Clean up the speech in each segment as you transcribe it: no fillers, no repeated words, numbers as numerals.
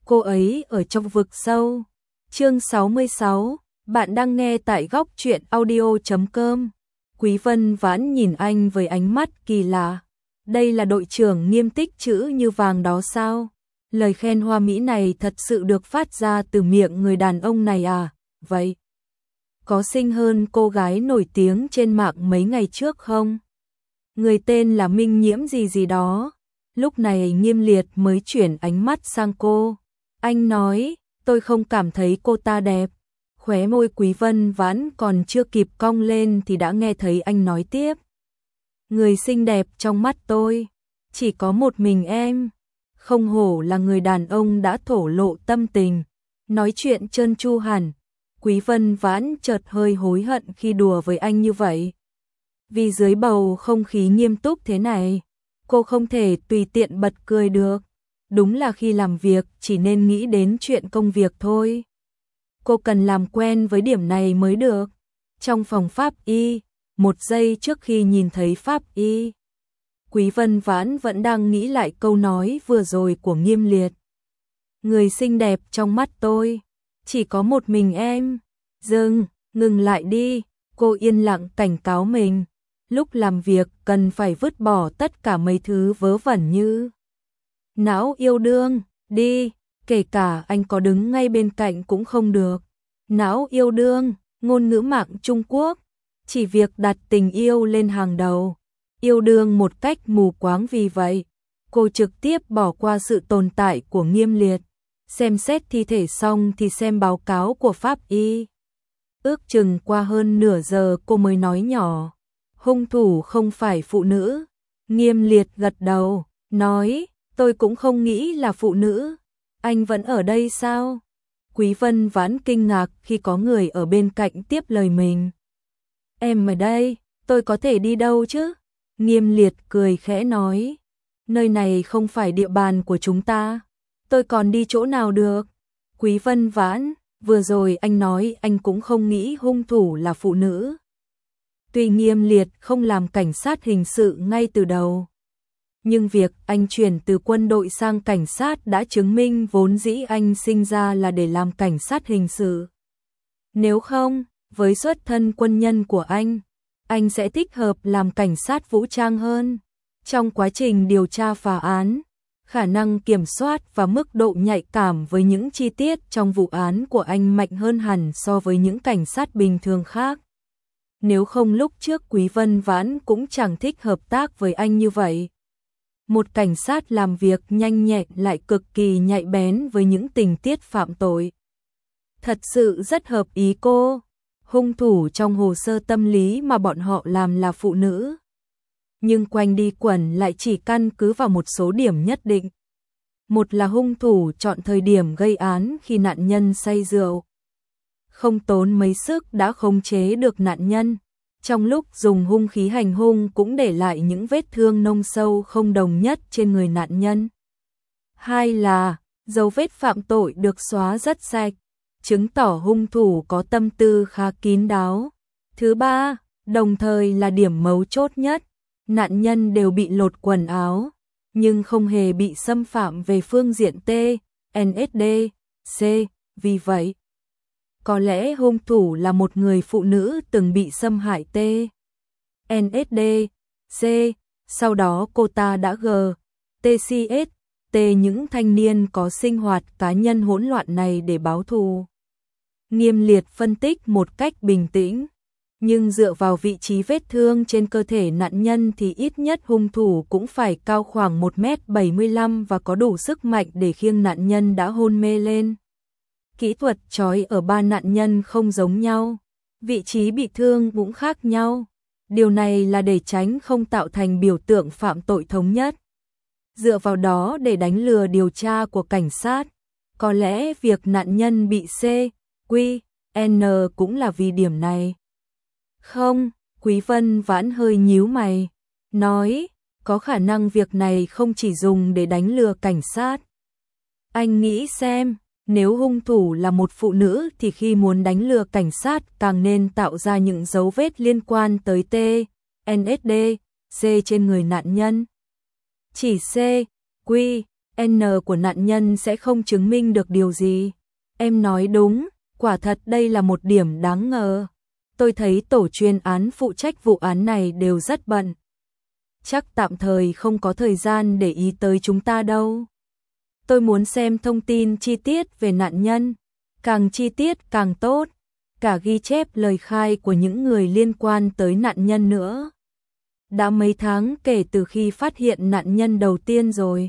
cô ấy ở trong vực sâu. Chương 66, bạn đang nghe tại góc truyện audio.com. Quý Vân Vãn nhìn anh với ánh mắt kỳ lạ. Đây là đội trưởng Nghiêm tích chữ như vàng đó sao? Lời khen hoa mỹ này thật sự được phát ra từ miệng người đàn ông này à? Vậy, có xinh hơn cô gái nổi tiếng trên mạng mấy ngày trước không? Người tên là Minh Nhiễm gì gì đó. Lúc này Nghiêm Liệt mới chuyển ánh mắt sang cô. Anh nói, tôi không cảm thấy cô ta đẹp. Khóe môi Quý Vân Vãn còn chưa kịp cong lên thì đã nghe thấy anh nói tiếp. Người xinh đẹp trong mắt tôi, chỉ có một mình em. Không hổ là người đàn ông đã thổ lộ tâm tình. Nói chuyện trơn tru hẳn. Quý Vân Vãn chợt hơi hối hận khi đùa với anh như vậy. Vì dưới bầu không khí nghiêm túc thế này, cô không thể tùy tiện bật cười được. Đúng là khi làm việc chỉ nên nghĩ đến chuyện công việc thôi. Cô cần làm quen với điểm này mới được. Trong phòng pháp y, một giây trước khi nhìn thấy pháp y, Quý Vân Vãn vẫn đang nghĩ lại câu nói vừa rồi của Nghiêm Liệt. Người xinh đẹp trong mắt tôi, chỉ có một mình em. Ngừng lại đi, cô yên lặng cảnh cáo mình. Lúc làm việc cần phải vứt bỏ tất cả mấy thứ vớ vẩn như não yêu đương, đi, kể cả anh có đứng ngay bên cạnh cũng không được. Não yêu đương, ngôn ngữ mạng Trung Quốc, chỉ việc đặt tình yêu lên hàng đầu. Yêu đương một cách mù quáng, vì vậy cô trực tiếp bỏ qua sự tồn tại của Nghiêm Liệt. Xem xét thi thể xong thì xem báo cáo của pháp y. Ước chừng qua hơn nửa giờ cô mới nói nhỏ. Hung thủ không phải phụ nữ. Nghiêm Liệt gật đầu, nói, tôi cũng không nghĩ là phụ nữ. Anh vẫn ở đây sao? Quý Vân Vãn kinh ngạc khi có người ở bên cạnh tiếp lời mình. Em ở đây, tôi có thể đi đâu chứ? Nghiêm Liệt cười khẽ nói, nơi này không phải địa bàn của chúng ta. Tôi còn đi chỗ nào được? Quý Vân Vãn, vừa rồi anh nói anh cũng không nghĩ hung thủ là phụ nữ. Tuy Nghiêm Liệt không làm cảnh sát hình sự ngay từ đầu, nhưng việc anh chuyển từ quân đội sang cảnh sát đã chứng minh vốn dĩ anh sinh ra là để làm cảnh sát hình sự. Nếu không, với xuất thân quân nhân của anh sẽ thích hợp làm cảnh sát vũ trang hơn. Trong quá trình điều tra phá án, khả năng kiểm soát và mức độ nhạy cảm với những chi tiết trong vụ án của anh mạnh hơn hẳn so với những cảnh sát bình thường khác. Nếu không lúc trước Quý Vân Vãn cũng chẳng thích hợp tác với anh như vậy. Một cảnh sát làm việc nhanh nhẹn lại cực kỳ nhạy bén với những tình tiết phạm tội. Thật sự rất hợp ý cô. Hung thủ trong hồ sơ tâm lý mà bọn họ làm là phụ nữ. Nhưng quanh đi quẩn lại chỉ căn cứ vào một số điểm nhất định. Một là hung thủ chọn thời điểm gây án khi nạn nhân say rượu. Không tốn mấy sức đã khống chế được nạn nhân. Trong lúc dùng hung khí hành hung cũng để lại những vết thương nông sâu không đồng nhất trên người nạn nhân. Hai là dấu vết phạm tội được xóa rất sạch, chứng tỏ hung thủ có tâm tư khá kín đáo. Thứ ba, đồng thời là điểm mấu chốt nhất, nạn nhân đều bị lột quần áo, nhưng không hề bị xâm phạm về phương diện T, NSD, C. Vì vậy, có lẽ hung thủ là một người phụ nữ từng bị xâm hại T, NSD, C. Sau đó cô ta đã TCS, T những thanh niên có sinh hoạt cá nhân hỗn loạn này để báo thù. Nghiêm Liệt phân tích một cách bình tĩnh, nhưng dựa vào vị trí vết thương trên cơ thể nạn nhân thì ít nhất hung thủ cũng phải cao khoảng 1m75 và có đủ sức mạnh để khiêng nạn nhân đã hôn mê lên. Kỹ thuật trói ở ba nạn nhân không giống nhau, vị trí bị thương cũng khác nhau. Điều này là để tránh không tạo thành biểu tượng phạm tội thống nhất. Dựa vào đó để đánh lừa điều tra của cảnh sát, có lẽ việc nạn nhân bị C, Q, N cũng là vì điểm này. Không, Quý Vân Vãn hơi nhíu mày, nói, có khả năng việc này không chỉ dùng để đánh lừa cảnh sát. Anh nghĩ xem, nếu hung thủ là một phụ nữ thì khi muốn đánh lừa cảnh sát càng nên tạo ra những dấu vết liên quan tới T, NSD, C trên người nạn nhân. Chỉ C, Q, N của nạn nhân sẽ không chứng minh được điều gì. Em nói đúng, quả thật đây là một điểm đáng ngờ. Tôi thấy tổ chuyên án phụ trách vụ án này đều rất bận. Chắc tạm thời không có thời gian để ý tới chúng ta đâu. Tôi muốn xem thông tin chi tiết về nạn nhân, càng chi tiết càng tốt, cả ghi chép lời khai của những người liên quan tới nạn nhân nữa. Đã mấy tháng kể từ khi phát hiện nạn nhân đầu tiên rồi.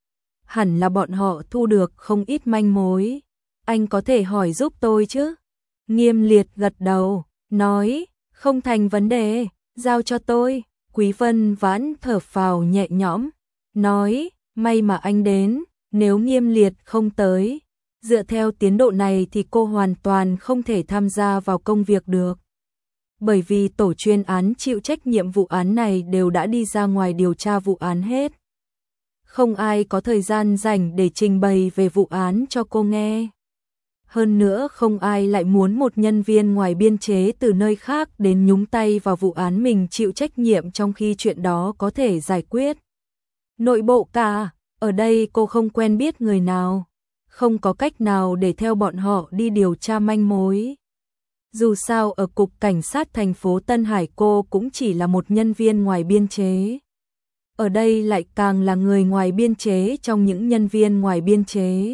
Hẳn là bọn họ thu được không ít manh mối. Anh có thể hỏi giúp tôi chứ? Nghiêm Liệt gật đầu, nói, không thành vấn đề, giao cho tôi. Quý Vân Vãn thở phào nhẹ nhõm, nói, may mà anh đến, nếu Nghiêm Liệt không tới, dựa theo tiến độ này thì cô hoàn toàn không thể tham gia vào công việc được. Bởi vì tổ chuyên án chịu trách nhiệm vụ án này đều đã đi ra ngoài điều tra vụ án hết. Không ai có thời gian rảnh để trình bày về vụ án cho cô nghe. Hơn nữa không ai lại muốn một nhân viên ngoài biên chế từ nơi khác đến nhúng tay vào vụ án mình chịu trách nhiệm trong khi chuyện đó có thể giải quyết nội bộ cả. Ở đây cô không quen biết người nào, không có cách nào để theo bọn họ đi điều tra manh mối. Dù sao ở cục cảnh sát thành phố Tân Hải cô cũng chỉ là một nhân viên ngoài biên chế. Ở đây lại càng là người ngoài biên chế trong những nhân viên ngoài biên chế.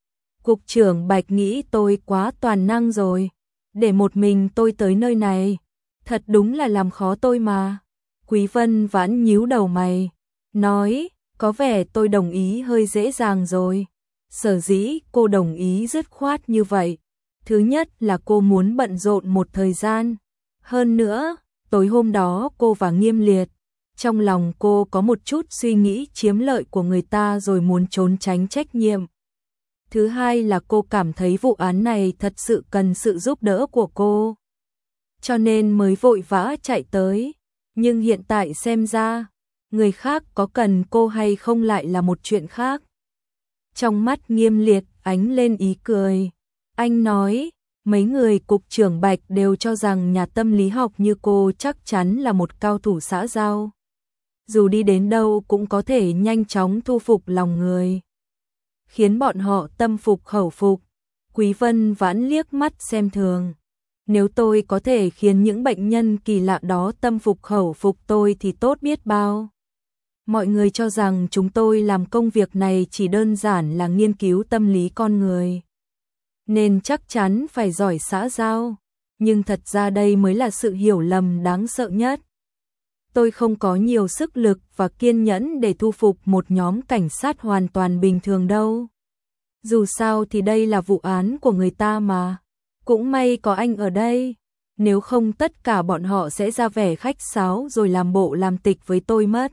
Cục trưởng Bạch nghĩ tôi quá toàn năng rồi, để một mình tôi tới nơi này, thật đúng là làm khó tôi mà. Quý Vân Vãn nhíu đầu mày, nói, có vẻ tôi đồng ý hơi dễ dàng rồi. Sở dĩ cô đồng ý dứt khoát như vậy, thứ nhất là cô muốn bận rộn một thời gian. Hơn nữa, tối hôm đó cô và Nghiêm Liệt, trong lòng cô có một chút suy nghĩ chiếm lợi của người ta rồi muốn trốn tránh trách nhiệm. Thứ hai là cô cảm thấy vụ án này thật sự cần sự giúp đỡ của cô, cho nên mới vội vã chạy tới. Nhưng hiện tại xem ra, người khác có cần cô hay không lại là một chuyện khác. Trong mắt Nghiêm Liệt ánh lên ý cười. Anh nói, mấy người cục trưởng Bạch đều cho rằng nhà tâm lý học như cô chắc chắn là một cao thủ xã giao. Dù đi đến đâu cũng có thể nhanh chóng thu phục lòng người, khiến bọn họ tâm phục khẩu phục. Quý Vân Vãn liếc mắt xem thường. Nếu tôi có thể khiến những bệnh nhân kỳ lạ đó tâm phục khẩu phục tôi thì tốt biết bao. Mọi người cho rằng chúng tôi làm công việc này chỉ đơn giản là nghiên cứu tâm lý con người, nên chắc chắn phải giỏi xã giao. Nhưng thật ra đây mới là sự hiểu lầm đáng sợ nhất. Tôi không có nhiều sức lực và kiên nhẫn để thu phục một nhóm cảnh sát hoàn toàn bình thường đâu. Dù sao thì đây là vụ án của người ta mà. Cũng may có anh ở đây. Nếu không tất cả bọn họ sẽ ra vẻ khách sáo rồi làm bộ làm tịch với tôi mất.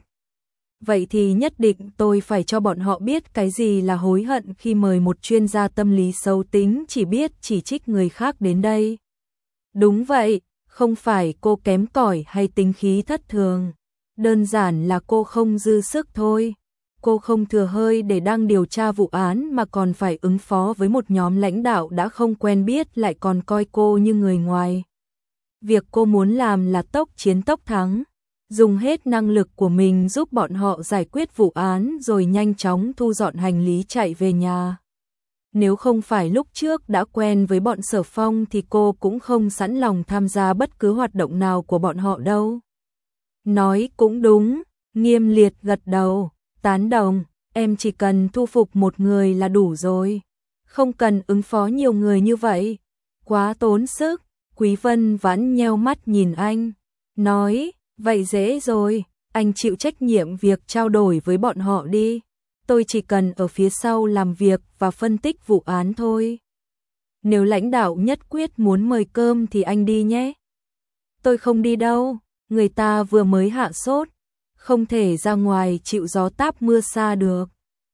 Vậy thì nhất định tôi phải cho bọn họ biết cái gì là hối hận khi mời một chuyên gia tâm lý xấu tính chỉ biết chỉ trích người khác đến đây. Đúng vậy, không phải cô kém cỏi hay tính khí thất thường. Đơn giản là cô không dư sức thôi. Cô không thừa hơi để đang điều tra vụ án mà còn phải ứng phó với một nhóm lãnh đạo đã không quen biết lại còn coi cô như người ngoài. Việc cô muốn làm là tốc chiến tốc thắng, dùng hết năng lực của mình giúp bọn họ giải quyết vụ án rồi nhanh chóng thu dọn hành lý chạy về nhà. Nếu không phải lúc trước đã quen với bọn Sở Phong thì cô cũng không sẵn lòng tham gia bất cứ hoạt động nào của bọn họ đâu. Nói cũng đúng, Nghiêm Liệt gật đầu, tán đồng, em chỉ cần thu phục một người là đủ rồi. Không cần ứng phó nhiều người như vậy, quá tốn sức. Quý Vân Vãn nheo mắt nhìn anh, nói, vậy dễ rồi, anh chịu trách nhiệm việc trao đổi với bọn họ đi. Tôi chỉ cần ở phía sau làm việc và phân tích vụ án thôi. Nếu lãnh đạo nhất quyết muốn mời cơm thì anh đi nhé. Tôi không đi đâu, người ta vừa mới hạ sốt, không thể ra ngoài chịu gió táp mưa sa được.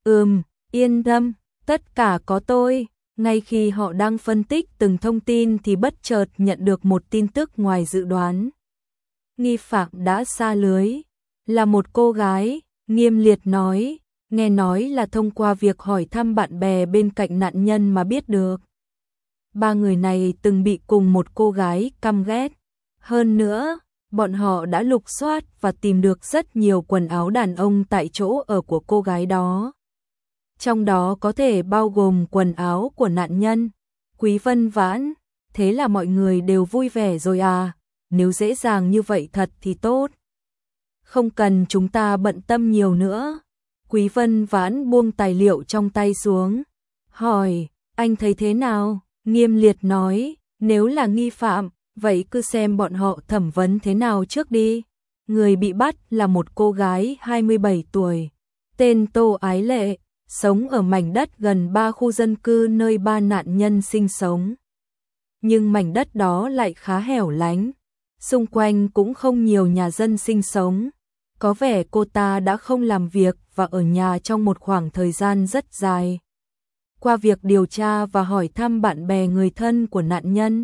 Yên tâm, tất cả có tôi. Ngay khi họ đang phân tích từng thông tin thì bất chợt nhận được một tin tức ngoài dự đoán. Nghi phạm đã sa lưới, là một cô gái, Nghiêm Liệt nói, nghe nói là thông qua việc hỏi thăm bạn bè bên cạnh nạn nhân mà biết được. Ba người này từng bị cùng một cô gái căm ghét. Hơn nữa, bọn họ đã lục soát và tìm được rất nhiều quần áo đàn ông tại chỗ ở của cô gái đó. trong đó có thể bao gồm quần áo của nạn nhân. Quý Vân Vãn, thế là mọi người đều vui vẻ rồi à, nếu dễ dàng như vậy thật thì tốt. Không cần chúng ta bận tâm nhiều nữa. Quý Vân Vãn buông tài liệu trong tay xuống, hỏi, anh thấy thế nào? Nghiêm Liệt nói, nếu là nghi phạm, vậy cứ xem bọn họ thẩm vấn thế nào trước đi. Người bị bắt là một cô gái 27 tuổi, tên Tô Ái Lệ, sống ở mảnh đất gần 3 khu dân cư nơi 3 nạn nhân sinh sống. Nhưng mảnh đất đó lại khá hẻo lánh, xung quanh cũng không nhiều nhà dân sinh sống. Có vẻ cô ta đã không làm việc và ở nhà trong một khoảng thời gian rất dài. Qua việc điều tra và hỏi thăm bạn bè người thân của nạn nhân,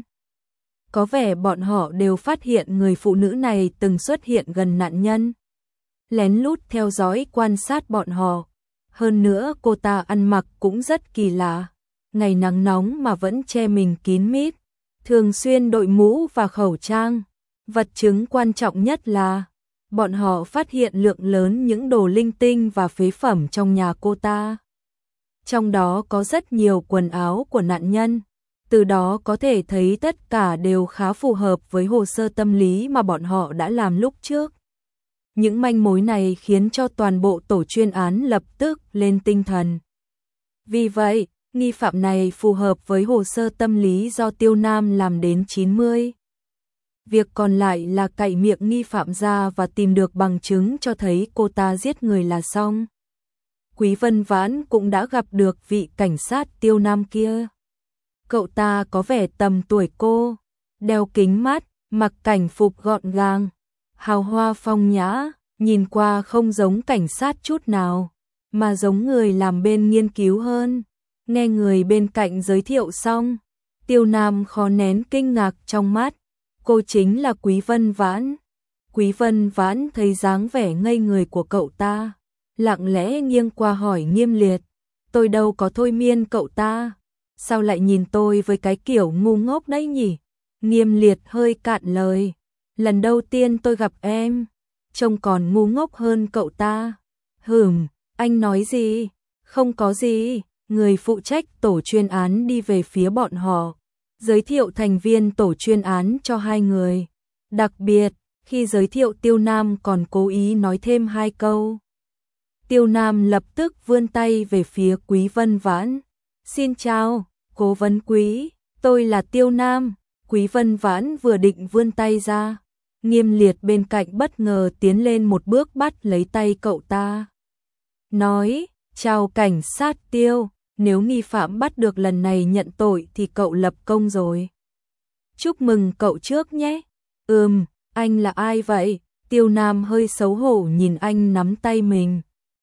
có vẻ bọn họ đều phát hiện người phụ nữ này từng xuất hiện gần nạn nhân, lén lút theo dõi quan sát bọn họ. Hơn nữa cô ta ăn mặc cũng rất kỳ lạ, ngày nắng nóng mà vẫn che mình kín mít, thường xuyên đội mũ và khẩu trang. Vật chứng quan trọng nhất là bọn họ phát hiện lượng lớn những đồ linh tinh và phế phẩm trong nhà cô ta. Trong đó có rất nhiều quần áo của nạn nhân, từ đó có thể thấy tất cả đều khá phù hợp với hồ sơ tâm lý mà bọn họ đã làm lúc trước. Những manh mối này khiến cho toàn bộ tổ chuyên án lập tức lên tinh thần. Vì vậy, nghi phạm này phù hợp với hồ sơ tâm lý do Tiêu Nam làm đến 90. Việc còn lại là cạy miệng nghi phạm ra và tìm được bằng chứng cho thấy cô ta giết người là xong. Quý Vân Vãn cũng đã gặp được vị cảnh sát Tiêu Nam kia. Cậu ta có vẻ tầm tuổi cô, đeo kính mát, mặc cảnh phục gọn gàng, hào hoa phong nhã, nhìn qua không giống cảnh sát chút nào, mà giống người làm bên nghiên cứu hơn. Nghe người bên cạnh giới thiệu xong, Tiêu Nam khó nén kinh ngạc trong mắt. Cô chính là Quý Vân Vãn. Quý Vân Vãn thấy dáng vẻ ngây người của cậu ta, lặng lẽ nghiêng qua hỏi Nghiêm Liệt, tôi đâu có thôi miên cậu ta, sao lại nhìn tôi với cái kiểu ngu ngốc đấy nhỉ? Nghiêm Liệt hơi cạn lời, lần đầu tiên tôi gặp em, trông còn ngu ngốc hơn cậu ta. Anh nói gì? Không có gì. Người phụ trách tổ chuyên án đi về phía bọn họ, giới thiệu thành viên tổ chuyên án cho hai người. Đặc biệt, khi giới thiệu Tiêu Nam còn cố ý nói thêm 2 câu. Tiêu Nam lập tức vươn tay về phía Quý Vân Vãn. Xin chào, cố vấn Quý, tôi là Tiêu Nam. Quý Vân Vãn vừa định vươn tay ra, Nghiêm Liệt bên cạnh bất ngờ tiến lên một bước bắt lấy tay cậu ta. Nói, chào cảnh sát Tiêu, nếu nghi phạm bắt được lần này nhận tội thì cậu lập công rồi. Chúc mừng cậu trước nhé. Anh là ai vậy? Tiêu Nam hơi xấu hổ nhìn anh nắm tay mình.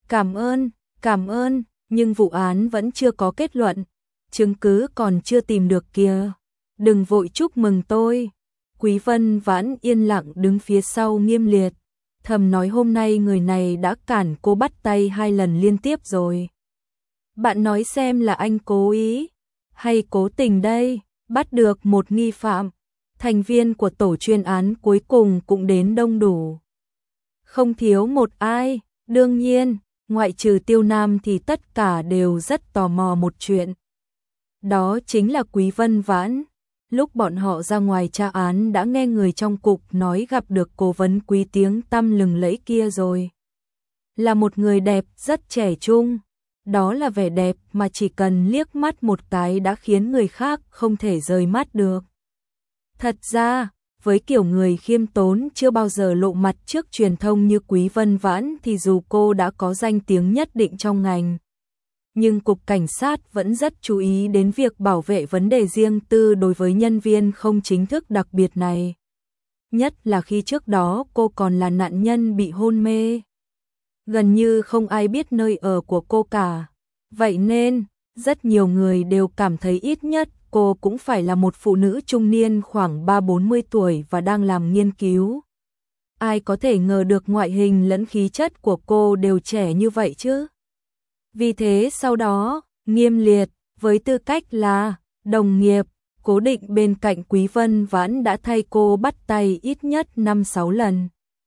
Cảm ơn, nhưng vụ án vẫn chưa có kết luận, chứng cứ còn chưa tìm được kìa. Đừng vội chúc mừng tôi. Quý Vân Vãn yên lặng đứng phía sau Nghiêm Liệt, thầm nói hôm nay người này đã cản cô bắt tay 2 lần liên tiếp rồi. Bạn nói xem là anh cố ý hay cố tình đây? Bắt được một nghi phạm, thành viên của tổ chuyên án cuối cùng cũng đến đông đủ. Không thiếu một ai, đương nhiên, ngoại trừ Tiêu Nam thì tất cả đều rất tò mò một chuyện. Đó chính là Quý Vân Vãn. Lúc bọn họ ra ngoài tra án đã nghe người trong cục nói gặp được cố vấn Quý tiếng tăm lừng lẫy kia rồi. Là một người đẹp rất trẻ trung. Đó là vẻ đẹp mà chỉ cần liếc mắt một cái đã khiến người khác không thể rời mắt được. Thật ra, với kiểu người khiêm tốn chưa bao giờ lộ mặt trước truyền thông như Quý Vân Vãn thì dù cô đã có danh tiếng nhất định trong ngành, nhưng Cục Cảnh sát vẫn rất chú ý đến việc bảo vệ vấn đề riêng tư đối với nhân viên không chính thức đặc biệt này. Nhất là khi trước đó cô còn là nạn nhân bị hôn mê. Gần như không ai biết nơi ở của cô cả. Vậy nên, rất nhiều người đều cảm thấy ít nhất cô cũng phải là một phụ nữ trung niên khoảng 30-40 tuổi và đang làm nghiên cứu. Ai có thể ngờ được ngoại hình lẫn khí chất của cô đều trẻ như vậy chứ? Vì thế sau đó, Nghiêm Liệt, với tư cách là đồng nghiệp, cố định bên cạnh Quý Vân Vãn đã thay cô bắt tay ít nhất 5-6 lần.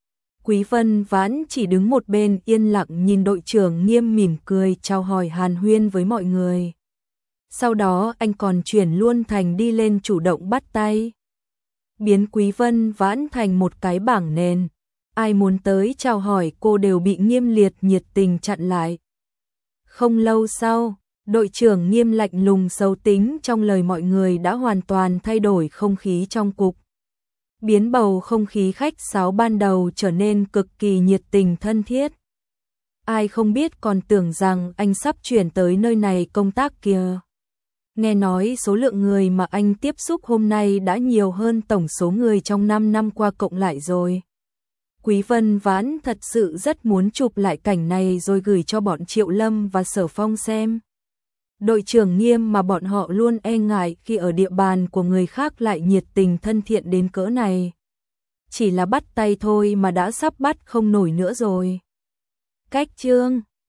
Quý Vân Vãn chỉ đứng một bên yên lặng nhìn đội trưởng Nghiêm mỉm cười chào hỏi hàn huyên với mọi người. Sau đó anh còn chuyển luôn thành đi lên chủ động bắt tay. Biến Quý Vân Vãn thành một cái bảng nền. Ai muốn tới chào hỏi cô đều bị Nghiêm Liệt nhiệt tình chặn lại. Không lâu sau, đội trưởng Nghiêm lạnh lùng xấu tính trong lời mọi người đã hoàn toàn thay đổi không khí trong cục. Biến bầu không khí khách sáo ban đầu trở nên cực kỳ nhiệt tình thân thiết. Ai không biết còn tưởng rằng anh sắp chuyển tới nơi này công tác kìa. Nghe nói số lượng người mà anh tiếp xúc hôm nay đã nhiều hơn tổng số người trong 5 năm qua cộng lại rồi. Quý Vân Vãn thật sự rất muốn chụp lại cảnh này rồi gửi cho bọn Triệu Lâm và Sở Phong xem. Đội trưởng Nghiêm mà bọn họ luôn e ngại khi ở địa bàn của người khác lại nhiệt tình thân thiện đến cỡ này. Chỉ là bắt tay thôi mà đã sắp bắt không nổi nữa rồi. Cách chương